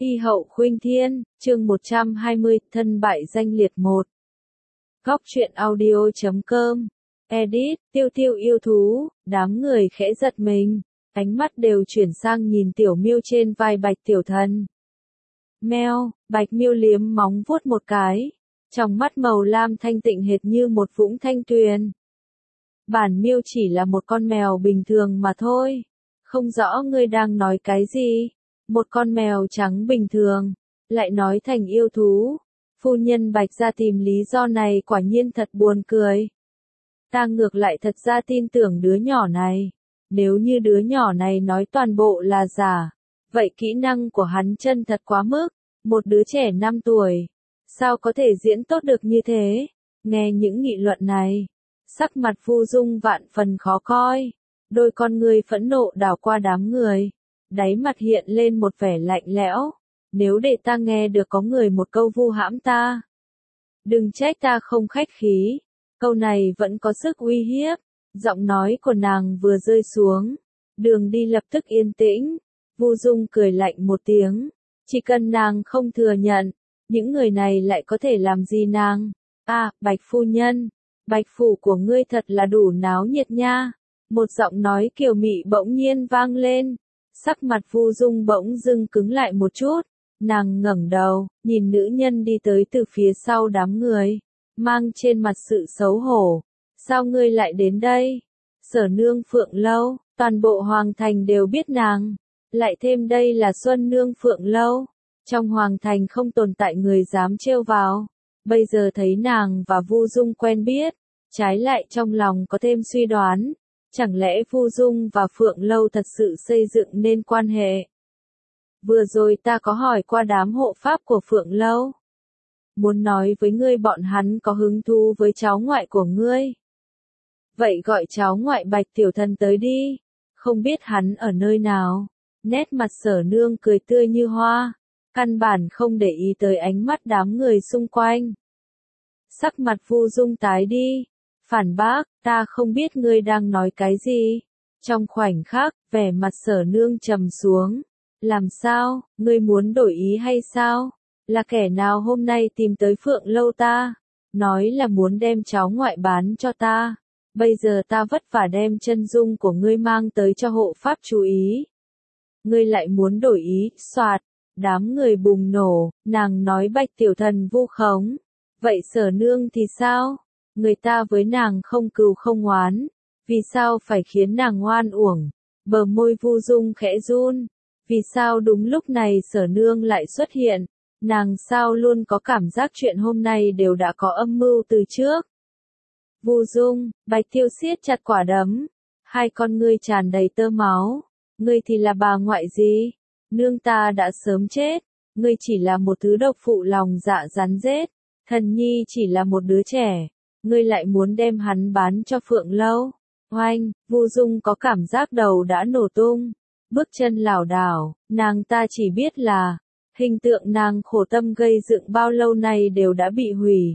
Y hậu khuynh thiên, chương 120, thân bại danh liệt 1. Góc truyện audio.com. Edit, tiêu tiêu yêu thú, đám người khẽ giật mình, ánh mắt đều chuyển sang nhìn tiểu miêu trên vai Bạch Tiểu Thần. Meo, Bạch Miêu liếm móng vuốt một cái, trong mắt màu lam thanh tịnh hệt như một vũng thanh tuyền. Bản Miêu chỉ là một con mèo bình thường mà thôi, không rõ ngươi đang nói cái gì. Một con mèo trắng bình thường, lại nói thành yêu thú. Phu nhân Bạch ra tìm lý do này quả nhiên thật buồn cười. Ta ngược lại thật ra tin tưởng đứa nhỏ này. Nếu như đứa nhỏ này nói toàn bộ là giả, vậy kỹ năng của hắn chân thật quá mức. Một đứa trẻ 5 tuổi, sao có thể diễn tốt được như thế? Nghe những nghị luận này, sắc mặt Vu Dung vạn phần khó coi. Đôi con người phẫn nộ đảo qua đám người. Đáy mặt hiện lên một vẻ lạnh lẽo. Nếu để ta nghe được có người một câu vu hãm ta, đừng trách ta không khách khí. Câu này vẫn có sức uy hiếp. Giọng nói của nàng vừa rơi xuống, đường đi lập tức yên tĩnh. Vu Dung cười lạnh một tiếng. Chỉ cần nàng không thừa nhận, những người này lại có thể làm gì nàng? Bạch phu nhân, Bạch phủ của ngươi thật là đủ náo nhiệt nha. Một giọng nói kiều mị bỗng nhiên vang lên. Sắc mặt Vu Dung bỗng dưng cứng lại một chút, nàng ngẩng đầu, nhìn nữ nhân đi tới từ phía sau đám người, mang trên mặt sự xấu hổ. Sao ngươi lại đến đây? Sở Nương Phượng Lâu, toàn bộ Hoàng Thành đều biết nàng, lại thêm đây là Xuân Nương Phượng Lâu. Trong Hoàng Thành không tồn tại người dám trêu vào, bây giờ thấy nàng và Vu Dung quen biết, trái lại trong lòng có thêm suy đoán. Chẳng lẽ Vu Dung và Phượng Lâu thật sự xây dựng nên quan hệ? Vừa rồi ta có hỏi qua đám hộ pháp của Phượng Lâu. Muốn nói với ngươi bọn hắn có hứng thú với cháu ngoại của ngươi. Vậy gọi cháu ngoại Bạch Tiểu Thần tới đi. Không biết hắn ở nơi nào. Nét mặt Sở Nương cười tươi như hoa. Căn bản không để ý tới ánh mắt đám người xung quanh. Sắc mặt Vu Dung tái đi. Phản bác, ta không biết ngươi đang nói cái gì. Trong khoảnh khắc, vẻ mặt Sở Nương trầm xuống. Làm sao, ngươi muốn đổi ý hay sao? Là kẻ nào hôm nay tìm tới Phượng Lâu ta? Nói là muốn đem cháu ngoại bán cho ta. Bây giờ ta vất vả đem chân dung của ngươi mang tới cho hộ pháp chú ý. Ngươi lại muốn đổi ý, soạt. Đám người bùng nổ, nàng nói Bạch Tiểu Thần vu khống. Vậy Sở Nương thì sao? Người ta với nàng không cừu không oán, vì sao phải khiến nàng oan uổng? Bờ môi Vu Dung khẽ run, vì sao đúng lúc này Sở Nương lại xuất hiện? Nàng sao luôn có cảm giác chuyện hôm nay đều đã có âm mưu từ trước? Vu Dung, Bạch Tiêu siết chặt quả đấm, hai con ngươi tràn đầy tơ máu. Ngươi thì là bà ngoại gì? Nương ta đã sớm chết, ngươi chỉ là một thứ độc phụ lòng dạ rắn rết. Thần nhi chỉ là một đứa trẻ. Ngươi lại muốn đem hắn bán cho Phượng Lâu. Oanh, Vu Dung có cảm giác đầu đã nổ tung. Bước chân lảo đảo, nàng ta chỉ biết là, hình tượng nàng khổ tâm gây dựng bao lâu nay đều đã bị hủy.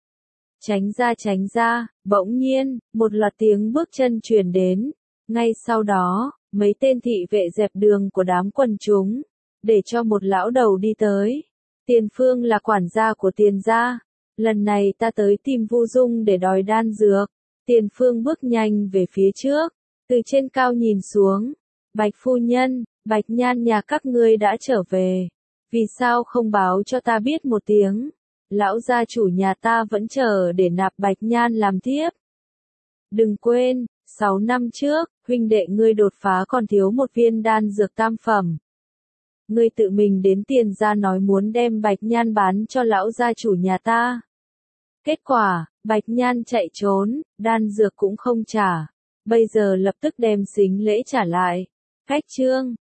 Tránh ra, bỗng nhiên, một loạt tiếng bước chân truyền đến. Ngay sau đó, mấy tên thị vệ dẹp đường của đám quần chúng, để cho một lão đầu đi tới. Tiền Phương là quản gia của Tiền gia. Lần này ta tới tìm Vu Dung để đòi đan dược. Tiền Phương bước nhanh về phía trước, từ trên cao nhìn xuống. Bạch phu nhân, Bạch Nhan nhà các ngươi đã trở về. Vì sao không báo cho ta biết một tiếng? Lão gia chủ nhà ta vẫn chờ để nạp Bạch Nhan làm thiếp. Đừng quên, 6 năm trước, huynh đệ ngươi đột phá còn thiếu một viên đan dược tam phẩm. Ngươi tự mình đến Tiền gia nói muốn đem Bạch Nhan bán cho lão gia chủ nhà ta. Kết quả, Bạch Nhan chạy trốn, đan dược cũng không trả. Bây giờ lập tức đem xính lễ trả lại. Cách chương